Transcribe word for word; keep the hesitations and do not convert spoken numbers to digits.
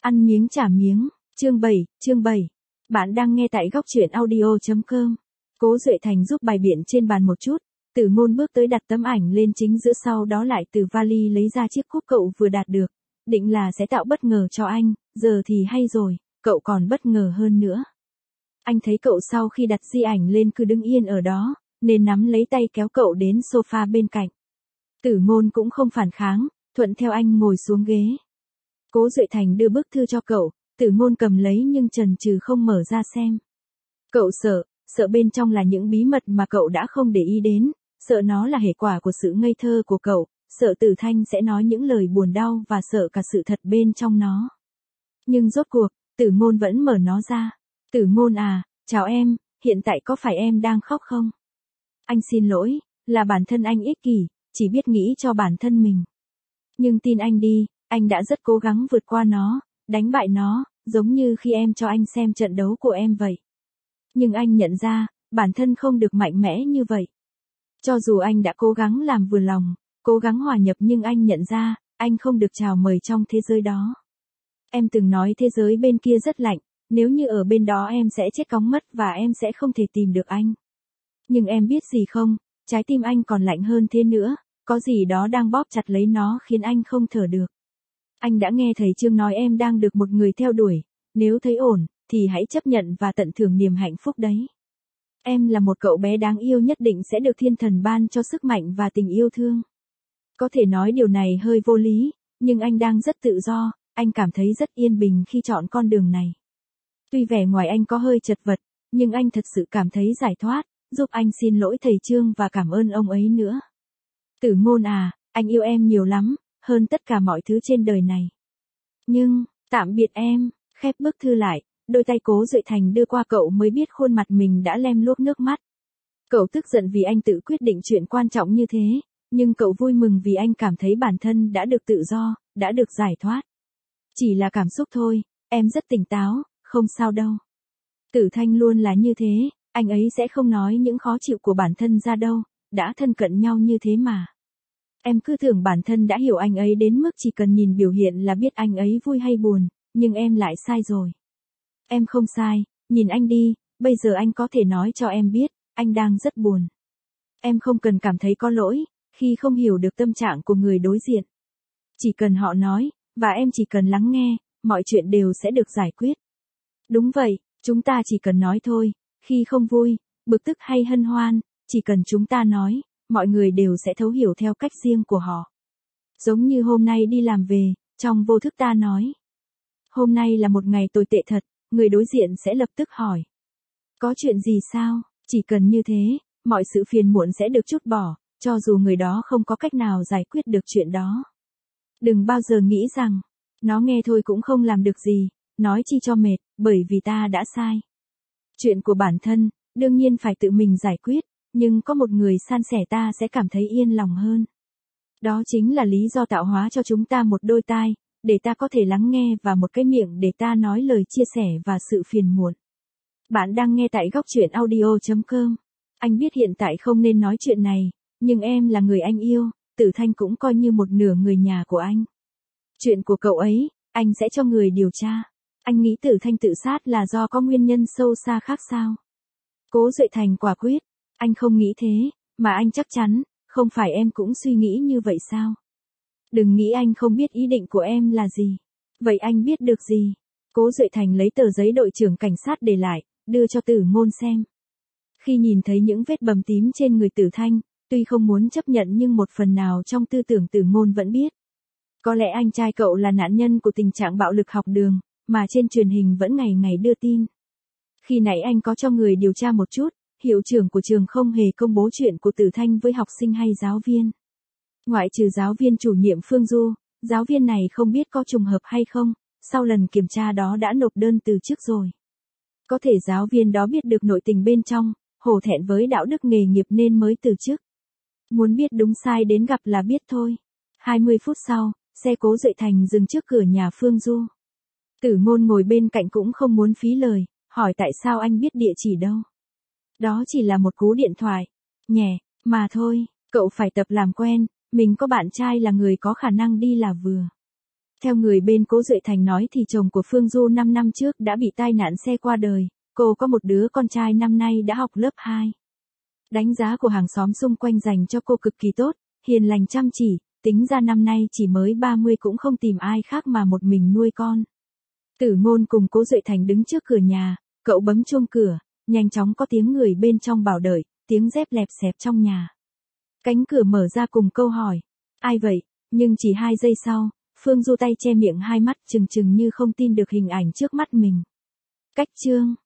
Ăn miếng trả miếng, chương bảy, chương bảy. Bạn đang nghe tại góc truyện audio chấm com. Cố Duệ Thành giúp bài biện trên bàn một chút, Tử Ngôn bước tới đặt tấm ảnh lên chính giữa, sau đó lại từ vali lấy ra chiếc cúp cậu vừa đạt được, định là sẽ tạo bất ngờ cho anh, giờ thì hay rồi, cậu còn bất ngờ hơn nữa. Anh thấy cậu sau khi đặt di ảnh lên cứ đứng yên ở đó, nên nắm lấy tay kéo cậu đến sofa bên cạnh. Tử Ngôn cũng không phản kháng, thuận theo anh ngồi xuống ghế. Cố Duệ Thành đưa bức thư cho cậu, Tử Ngôn cầm lấy nhưng chần chừ không mở ra xem. Cậu sợ, sợ bên trong là những bí mật mà cậu đã không để ý đến, sợ nó là hệ quả của sự ngây thơ của cậu, sợ Tử Thanh sẽ nói những lời buồn đau và sợ cả sự thật bên trong nó. Nhưng rốt cuộc, Tử Ngôn vẫn mở nó ra. Tử Ngôn à, chào em, hiện tại có phải em đang khóc không? Anh xin lỗi, là bản thân anh ích kỷ, chỉ biết nghĩ cho bản thân mình. Nhưng tin anh đi, anh đã rất cố gắng vượt qua nó, đánh bại nó, giống như khi em cho anh xem trận đấu của em vậy. Nhưng anh nhận ra, bản thân không được mạnh mẽ như vậy. Cho dù anh đã cố gắng làm vừa lòng, cố gắng hòa nhập, nhưng anh nhận ra, anh không được chào mời trong thế giới đó. Em từng nói thế giới bên kia rất lạnh, nếu như ở bên đó em sẽ chết cóng mất và em sẽ không thể tìm được anh. Nhưng em biết gì không, trái tim anh còn lạnh hơn thế nữa, có gì đó đang bóp chặt lấy nó khiến anh không thở được. Anh đã nghe thầy Trương nói em đang được một người theo đuổi, nếu thấy ổn, thì hãy chấp nhận và tận hưởng niềm hạnh phúc đấy. Em là một cậu bé đáng yêu, nhất định sẽ được thiên thần ban cho sức mạnh và tình yêu thương. Có thể nói điều này hơi vô lý, nhưng anh đang rất tự do, anh cảm thấy rất yên bình khi chọn con đường này. Tuy vẻ ngoài anh có hơi chật vật, nhưng anh thật sự cảm thấy giải thoát, giúp anh xin lỗi thầy Trương và cảm ơn ông ấy nữa. Tử Ngôn à, anh yêu em nhiều lắm, hơn tất cả mọi thứ trên đời này. Nhưng, tạm biệt em, khép bức thư lại, đôi tay Cố Duệ Thành đưa qua cậu mới biết khuôn mặt mình đã lem luốc nước mắt. Cậu tức giận vì anh tự quyết định chuyện quan trọng như thế, nhưng cậu vui mừng vì anh cảm thấy bản thân đã được tự do, đã được giải thoát. Chỉ là cảm xúc thôi, em rất tỉnh táo, không sao đâu. Tử Thanh luôn là như thế, anh ấy sẽ không nói những khó chịu của bản thân ra đâu, đã thân cận nhau như thế mà. Em cứ tưởng bản thân đã hiểu anh ấy đến mức chỉ cần nhìn biểu hiện là biết anh ấy vui hay buồn, nhưng em lại sai rồi. Em không sai, nhìn anh đi, bây giờ anh có thể nói cho em biết, anh đang rất buồn. Em không cần cảm thấy có lỗi, khi không hiểu được tâm trạng của người đối diện. Chỉ cần họ nói, và em chỉ cần lắng nghe, mọi chuyện đều sẽ được giải quyết. Đúng vậy, chúng ta chỉ cần nói thôi, khi không vui, bực tức hay hân hoan, chỉ cần chúng ta nói, mọi người đều sẽ thấu hiểu theo cách riêng của họ. Giống như hôm nay đi làm về, trong vô thức ta nói. Hôm nay là một ngày tồi tệ thật, người đối diện sẽ lập tức hỏi. Có chuyện gì sao? Chỉ cần như thế, mọi sự phiền muộn sẽ được trút bỏ, cho dù người đó không có cách nào giải quyết được chuyện đó. Đừng bao giờ nghĩ rằng, nó nghe thôi cũng không làm được gì, nói chi cho mệt, bởi vì ta đã sai. Chuyện của bản thân, đương nhiên phải tự mình giải quyết, nhưng có một người san sẻ ta sẽ cảm thấy yên lòng hơn. Đó chính là lý do tạo hóa cho chúng ta một đôi tai, để ta có thể lắng nghe, và một cái miệng để ta nói lời chia sẻ và sự phiền muộn. Bạn đang nghe tại góc truyện audio chấm com. Anh biết hiện tại không nên nói chuyện này, nhưng em là người anh yêu, Tử Thanh cũng coi như một nửa người nhà của anh. Chuyện của cậu ấy, anh sẽ cho người điều tra. Anh nghĩ Tử Thanh tự sát là do có nguyên nhân sâu xa khác sao? Cố Duệ Thành quả quyết. Anh không nghĩ thế, mà anh chắc chắn, không phải em cũng suy nghĩ như vậy sao? Đừng nghĩ anh không biết ý định của em là gì. Vậy anh biết được gì? Cố Duệ Thành lấy tờ giấy đội trưởng cảnh sát để lại, đưa cho Tử Ngôn xem. Khi nhìn thấy những vết bầm tím trên người Tử Thanh, tuy không muốn chấp nhận nhưng một phần nào trong tư tưởng Tử Ngôn vẫn biết. Có lẽ anh trai cậu là nạn nhân của tình trạng bạo lực học đường, mà trên truyền hình vẫn ngày ngày đưa tin. Khi nãy anh có cho người điều tra một chút, hiệu trưởng của trường không hề công bố chuyện của Tử Thanh với học sinh hay giáo viên. Ngoại trừ giáo viên chủ nhiệm Phương Du, giáo viên này không biết có trùng hợp hay không, sau lần kiểm tra đó đã nộp đơn từ chức rồi. Có thể giáo viên đó biết được nội tình bên trong, hổ thẹn với đạo đức nghề nghiệp nên mới từ chức. Muốn biết đúng sai đến gặp là biết thôi. hai mươi phút sau, xe Cố Duệ Thành dừng trước cửa nhà Phương Du. Tử Ngôn ngồi bên cạnh cũng không muốn phí lời, hỏi tại sao anh biết địa chỉ đâu. Đó chỉ là một cú điện thoại, nhẹ, mà thôi, cậu phải tập làm quen, mình có bạn trai là người có khả năng đi là vừa. Theo người bên Cố Duệ Thành nói thì chồng của Phương Du năm năm trước đã bị tai nạn xe qua đời, cô có một đứa con trai năm nay đã học lớp hai. Đánh giá của hàng xóm xung quanh dành cho cô cực kỳ tốt, hiền lành chăm chỉ, tính ra năm nay chỉ mới ba mươi cũng không tìm ai khác mà một mình nuôi con. Tử Ngôn cùng Cố Duệ Thành đứng trước cửa nhà, cậu bấm chuông cửa, nhanh chóng có tiếng người bên trong bảo đợi, tiếng dép lẹp xẹp trong nhà. Cánh cửa mở ra cùng câu hỏi, ai vậy? Nhưng chỉ hai giây sau, Phương Du tay che miệng hai mắt trừng trừng như không tin được hình ảnh trước mắt mình. Cách chương